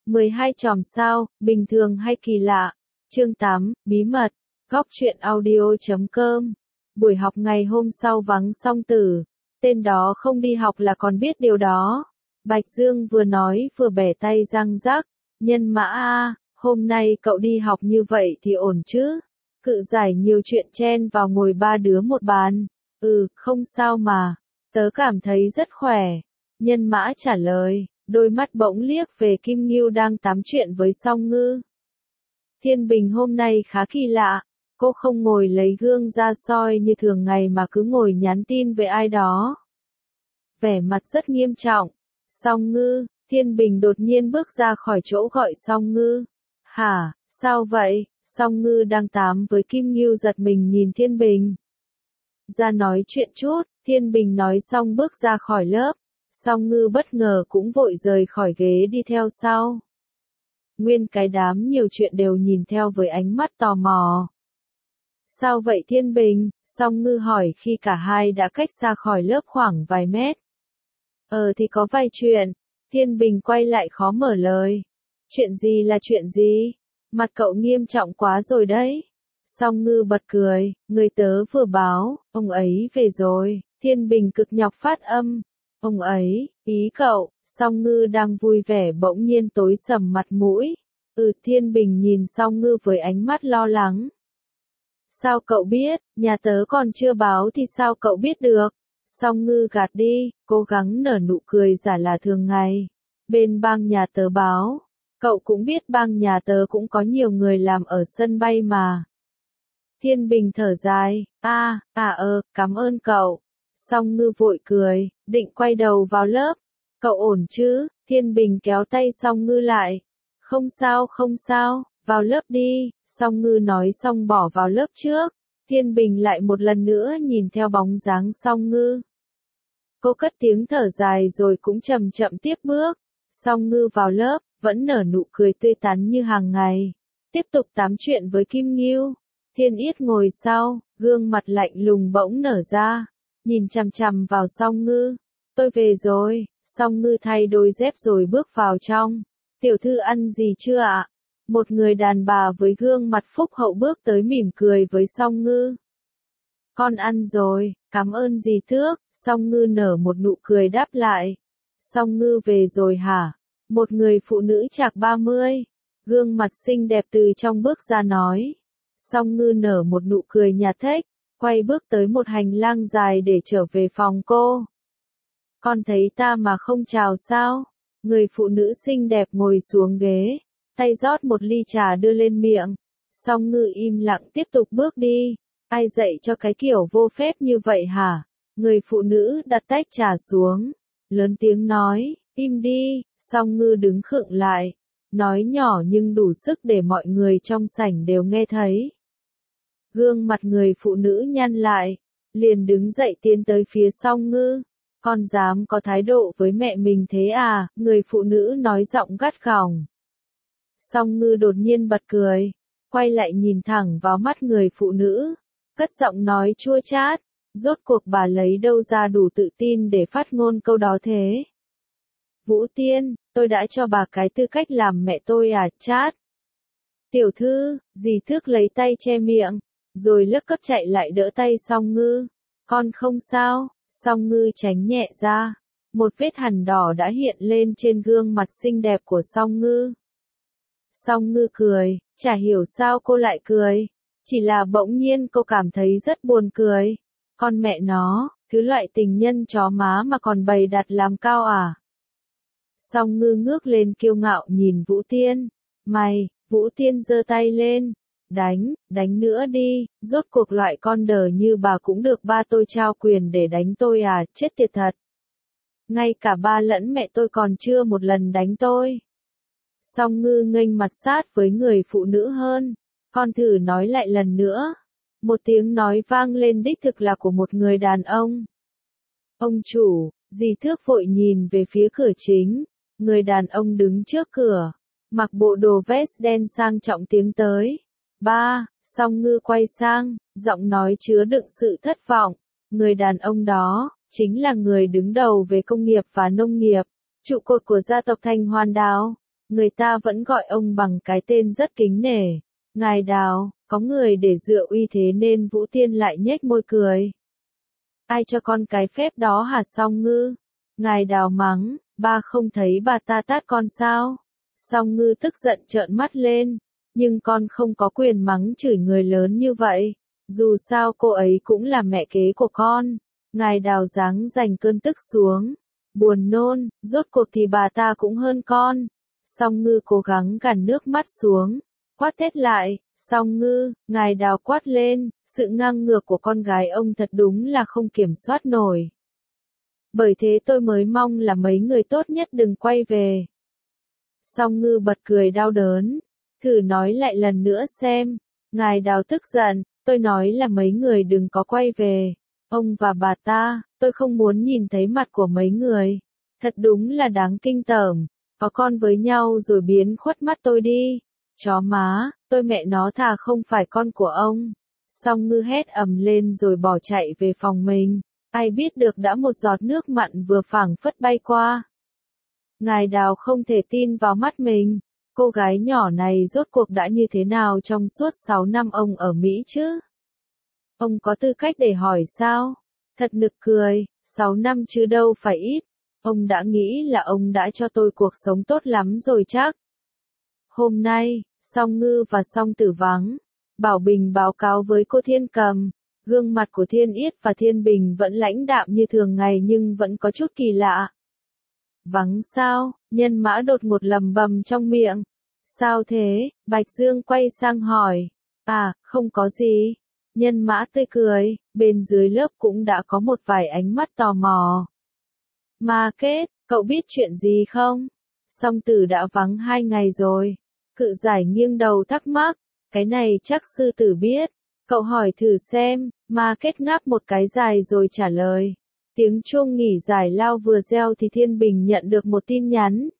12 chòm sao, bình thường hay kỳ lạ. Chương 8, bí mật. Góc truyện audio.com. Buổi học ngày hôm sau vắng song tử. Tên đó không đi học là còn biết điều đó. Bạch Dương vừa nói vừa bẻ tay răng rắc. Nhân mã a, hôm nay cậu đi học như vậy thì ổn chứ? Cự giải nhiều chuyện chen vào ngồi ba đứa một bàn. Không sao mà. Tớ cảm thấy rất khỏe. Nhân mã trả lời, đôi mắt bỗng liếc về Kim Ngưu đang tám chuyện với Song Ngư. Thiên Bình hôm nay khá kỳ lạ. Cô không ngồi lấy gương ra soi như thường ngày mà cứ ngồi nhắn tin với ai đó. Vẻ mặt rất nghiêm trọng. Song Ngư, Thiên Bình đột nhiên bước ra khỏi chỗ gọi Song Ngư. Hả, sao vậy? Song Ngư đang tám với Kim Ngưu giật mình nhìn Thiên Bình. Ra nói chuyện chút, Thiên Bình nói xong bước ra khỏi lớp. Song Ngư bất ngờ cũng vội rời khỏi ghế đi theo sau. Nguyên cái đám nhiều chuyện đều nhìn theo với ánh mắt tò mò. Sao vậy Thiên Bình? Song Ngư hỏi khi cả hai đã cách xa khỏi lớp khoảng vài mét. Thì có vài chuyện. Thiên Bình quay lại khó mở lời. Chuyện gì là chuyện gì? Mặt cậu nghiêm trọng quá rồi đấy. Song Ngư bật cười, người tớ vừa báo, ông ấy về rồi. Thiên Bình cực nhọc phát âm. Ông ấy, ý cậu. Song Ngư đang vui vẻ bỗng nhiên tối sầm mặt mũi. Thiên Bình nhìn Song Ngư với ánh mắt lo lắng. Sao cậu biết, nhà tớ còn chưa báo thì sao cậu biết được? Song Ngư gạt đi, cố gắng nở nụ cười giả là thường ngày. Bên bang nhà tớ báo. Cậu cũng biết bang nhà tớ cũng có nhiều người làm ở sân bay mà. Thiên Bình thở dài, cảm ơn cậu. Song Ngư vội cười, định quay đầu vào lớp. Cậu ổn chứ? Thiên Bình kéo tay Song Ngư lại. Không sao, vào lớp đi. Song Ngư nói xong bỏ vào lớp trước. Thiên Bình lại một lần nữa nhìn theo bóng dáng Song Ngư. Cô cất tiếng thở dài rồi cũng chậm chậm tiếp bước. Song Ngư vào lớp, vẫn nở nụ cười tươi tắn như hàng ngày. Tiếp tục tám chuyện với Kim Ngưu. Thiên Yết ngồi sau, gương mặt lạnh lùng bỗng nở ra. Nhìn chằm chằm vào Song Ngư. Tôi về rồi. Song Ngư thay đôi dép rồi bước vào trong. Tiểu thư ăn gì chưa ạ? Một người đàn bà với gương mặt phúc hậu bước tới mỉm cười với Song Ngư. Con ăn rồi, cảm ơn dì Thước. Song Ngư nở một nụ cười đáp lại. Song Ngư về rồi hả? Một người phụ nữ chạc 30, gương mặt xinh đẹp từ trong bước ra nói. Song Ngư nở một nụ cười nhạt thếch, quay bước tới một hành lang dài để trở về phòng cô. Con thấy ta mà không chào sao? Người phụ nữ xinh đẹp ngồi xuống ghế, tay rót một ly trà đưa lên miệng. Song Ngư im lặng tiếp tục bước đi. Ai dạy cho cái kiểu vô phép như vậy hả? Người phụ nữ đặt tách trà xuống, lớn tiếng nói, im đi. Song Ngư đứng khựng lại, nói nhỏ nhưng đủ sức để mọi người trong sảnh đều nghe thấy. Gương mặt người phụ nữ nhăn lại, liền đứng dậy tiến tới phía Song Ngư. Con dám có thái độ với mẹ mình thế à? Người phụ nữ nói giọng gắt gỏng. Song Ngư đột nhiên bật cười, quay lại nhìn thẳng vào mắt người phụ nữ, cất giọng nói chua chát. Rốt cuộc bà lấy đâu ra đủ tự tin để phát ngôn câu đó thế? Vũ Tiên, tôi đã cho bà cái tư cách làm mẹ tôi à? Chát. Tiểu thư, dì Thước lấy tay che miệng, rồi lấc cấc chạy lại đỡ tay Song Ngư. Con không sao. Song Ngư tránh nhẹ ra. Một vết hằn đỏ đã hiện lên trên gương mặt xinh đẹp của Song Ngư. Song Ngư cười, chả hiểu sao cô lại cười. Chỉ là bỗng nhiên cô cảm thấy rất buồn cười. Con mẹ nó, thứ loại tình nhân chó má mà còn bày đặt làm cao à? Song Ngư ngước lên kiêu ngạo nhìn Vũ Tiên. Mày, Vũ Tiên giơ tay lên. Đánh nữa đi, rốt cuộc loại con đờ như bà cũng được ba tôi trao quyền để đánh tôi à? Chết tiệt thật. Ngay cả ba lẫn mẹ tôi còn chưa một lần đánh tôi. Song Ngư nghênh mặt sát với người phụ nữ hơn. Con thử nói lại lần nữa. Một tiếng nói vang lên đích thực là của một người đàn ông. Ông chủ, dì Thước vội nhìn về phía cửa chính. Người đàn ông đứng trước cửa, mặc bộ đồ vest đen sang trọng tiến tới. Ba, Song Ngư quay sang, giọng nói chứa đựng sự thất vọng. Người đàn ông đó, chính là người đứng đầu về công nghiệp và nông nghiệp, trụ cột của gia tộc Thanh Hoan Đào. Người ta vẫn gọi ông bằng cái tên rất kính nể. Ngài Đào, có người để dựa uy thế nên Vũ Tiên lại nhếch môi cười. Ai cho con cái phép đó hả Song Ngư? Ngài Đào mắng, ba không thấy bà ta tát con sao? Song Ngư tức giận trợn mắt lên, nhưng con không có quyền mắng chửi người lớn như vậy. Dù sao cô ấy cũng là mẹ kế của con. Ngài Đào giáng dành cơn tức xuống. Buồn nôn, rốt cuộc thì bà ta cũng hơn con. Song Ngư cố gắng gạt nước mắt xuống. Quát thét lại, Song Ngư, Ngài Đào quát lên, sự ngang ngược của con gái ông thật đúng là không kiểm soát nổi. Bởi thế tôi mới mong là mấy người tốt nhất đừng quay về. Song Ngư bật cười đau đớn. Thử nói lại lần nữa xem. Ngài Đào tức giận, tôi nói là mấy người đừng có quay về. Ông và bà ta, tôi không muốn nhìn thấy mặt của mấy người. Thật đúng là đáng kinh tởm. Có con với nhau rồi biến khuất mắt tôi đi. Chó má, tôi mẹ nó thà không phải con của ông. Song Ngư hét ầm lên rồi bỏ chạy về phòng mình. Ai biết được đã một giọt nước mặn vừa phảng phất bay qua. Ngài Đào không thể tin vào mắt mình. Cô gái nhỏ này rốt cuộc đã như thế nào trong suốt 6 năm ông ở Mỹ chứ? Ông có tư cách để hỏi sao? Thật nực cười, 6 năm chứ đâu phải ít. Ông đã nghĩ là ông đã cho tôi cuộc sống tốt lắm rồi chắc. Hôm nay, Song Ngư và Song Tử vắng. Bảo Bình báo cáo với cô Thiên Cầm. Gương mặt của Thiên Yết và Thiên Bình vẫn lãnh đạm như thường ngày nhưng vẫn có chút kỳ lạ. Vắng sao? Nhân Mã đột ngột lầm bầm trong miệng. Sao thế? Bạch Dương quay sang hỏi. À, không có gì. Nhân Mã tươi cười, bên dưới lớp cũng đã có một vài ánh mắt tò mò. Mà Kết, cậu biết chuyện gì không? Song Tử đã vắng 2 ngày rồi. Cự Giải nghiêng đầu thắc mắc. Cái này chắc sư tử biết. Cậu hỏi thử xem. Mà Kết ngáp một cái dài rồi trả lời. Tiếng chuông nghỉ giải lao vừa reo thì Thiên Bình nhận được một tin nhắn.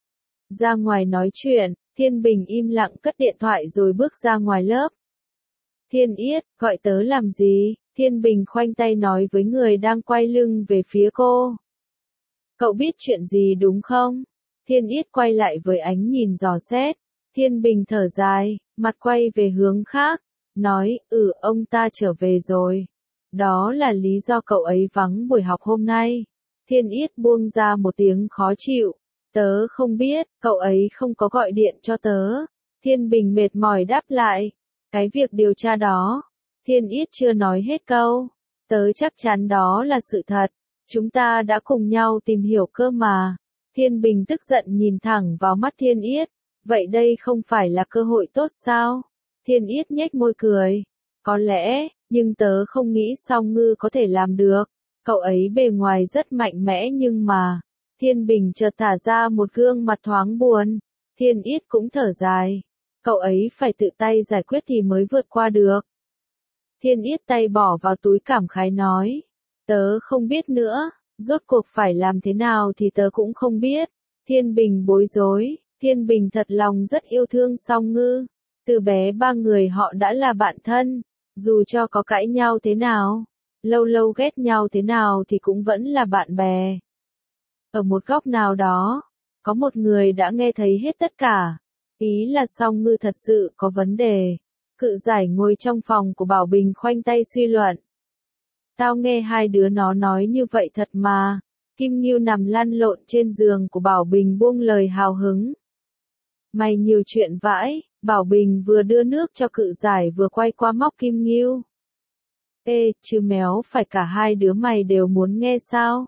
Ra ngoài nói chuyện, Thiên Bình im lặng cất điện thoại rồi bước ra ngoài lớp. Thiên Yết, gọi tớ làm gì? Thiên Bình khoanh tay nói với người đang quay lưng về phía cô. Cậu biết chuyện gì đúng không? Thiên Yết quay lại với ánh nhìn dò xét. Thiên Bình thở dài, mặt quay về hướng khác. Nói, ông ta trở về rồi. Đó là lý do cậu ấy vắng buổi học hôm nay. Thiên Yết buông ra một tiếng khó chịu. Tớ không biết, cậu ấy không có gọi điện cho tớ. Thiên Bình mệt mỏi đáp lại. Cái việc điều tra đó. Thiên Yết chưa nói hết câu. Tớ chắc chắn đó là sự thật. Chúng ta đã cùng nhau tìm hiểu cơ mà. Thiên Bình tức giận nhìn thẳng vào mắt Thiên Yết. Vậy đây không phải là cơ hội tốt sao? Thiên Yết nhếch môi cười. Có lẽ, nhưng tớ không nghĩ Song Ngư có thể làm được. Cậu ấy bề ngoài rất mạnh mẽ nhưng mà. Thiên Bình chợt thả ra một gương mặt thoáng buồn. Thiên Yết cũng thở dài. Cậu ấy phải tự tay giải quyết thì mới vượt qua được. Thiên Yết tay bỏ vào túi cảm khái nói. Tớ không biết nữa, rốt cuộc phải làm thế nào thì tớ cũng không biết. Thiên Bình bối rối, Thiên Bình thật lòng rất yêu thương Song Ngư. Từ bé ba người họ đã là bạn thân, dù cho có cãi nhau thế nào, lâu lâu ghét nhau thế nào thì cũng vẫn là bạn bè. Ở một góc nào đó, có một người đã nghe thấy hết tất cả. Ý là Song Ngư thật sự có vấn đề. Cự Giải ngồi trong phòng của Bảo Bình khoanh tay suy luận. Tao nghe hai đứa nó nói như vậy thật mà. Kim Ngưu nằm lăn lộn trên giường của Bảo Bình buông lời hào hứng. Mày nhiều chuyện vãi. Bảo Bình vừa đưa nước cho Cự Giải vừa quay qua móc Kim Ngưu. Ê, chứ méo phải cả hai đứa mày đều muốn nghe sao?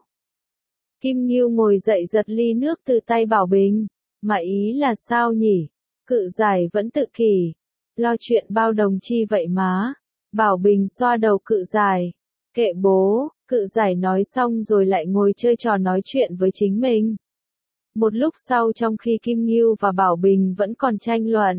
Kim Ngưu ngồi dậy giật ly nước từ tay Bảo Bình. Mà ý là sao nhỉ? Cự Giải vẫn tự kỷ. Lo chuyện bao đồng chi vậy má? Bảo Bình xoa đầu Cự Giải. Kệ bố, Cự Giải nói xong rồi lại ngồi chơi trò nói chuyện với chính mình. Một lúc sau trong khi Kim Ngưu và Bảo Bình vẫn còn tranh luận.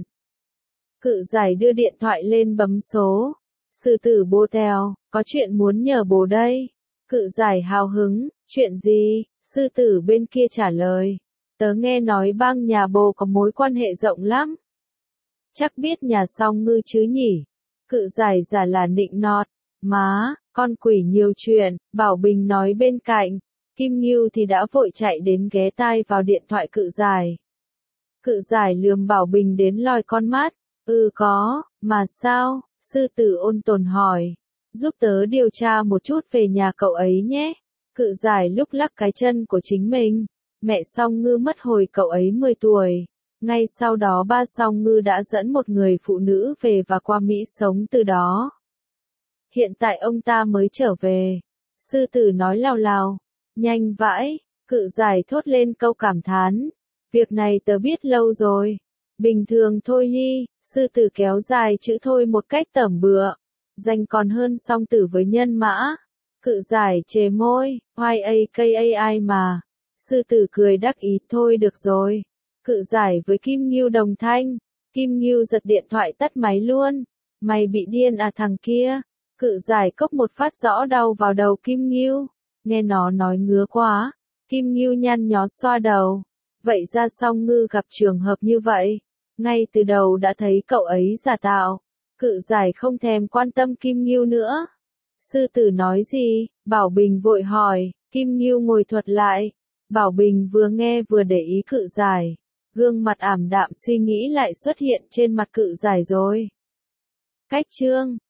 Cự Giải đưa điện thoại lên bấm số. Sư tử bố Tèo, có chuyện muốn nhờ bố đây. Cự Giải hào hứng, chuyện gì? Sư tử bên kia trả lời. Tớ nghe nói bang nhà bố có mối quan hệ rộng lắm. Chắc biết nhà Song Ngư chứ nhỉ? Cự Giải giả là nịnh nọt. Má, con quỷ nhiều chuyện, Bảo Bình nói bên cạnh. Kim Ngưu thì đã vội chạy đến ghé tai vào điện thoại Cự Giải. Cự giải lườm Bảo Bình đến lòi con mắt. Có, mà sao? Sư tử ôn tồn hỏi. Giúp tớ điều tra một chút về nhà cậu ấy nhé. Cự giải lúc lắc cái chân của chính mình. Mẹ Song Ngư mất hồi cậu ấy 10 tuổi. Ngay sau đó ba Song Ngư đã dẫn một người phụ nữ về và qua Mỹ sống từ đó. Hiện tại ông ta mới trở về. Sư tử nói lào lào. Nhanh vãi, cự giải thốt lên câu cảm thán. Việc này tớ biết lâu rồi. Bình thường thôi Nhi, sư tử kéo dài chữ thôi một cách tẩm bựa. Danh còn hơn song tử với nhân mã. Cự giải chề môi, YAKAI mà. Sư tử cười đắc ý thôi được rồi. Cự giải với Kim Ngưu đồng thanh. Kim Ngưu giật điện thoại tắt máy luôn. Mày bị điên à thằng kia. Cự giải cốc một phát rõ đau vào đầu Kim Ngưu. Nghe nó nói ngứa quá. Kim Ngưu nhăn nhó xoa đầu. Vậy ra Song Ngư gặp trường hợp như vậy. Ngay từ đầu đã thấy cậu ấy giả tạo. Cự giải không thèm quan tâm Kim Ngưu nữa. Sư tử nói gì? Bảo Bình vội hỏi. Kim Ngưu ngồi thuật lại. Bảo Bình vừa nghe vừa để ý cự giải. Gương mặt ảm đạm suy nghĩ lại xuất hiện trên mặt cự giải rồi. Cách chương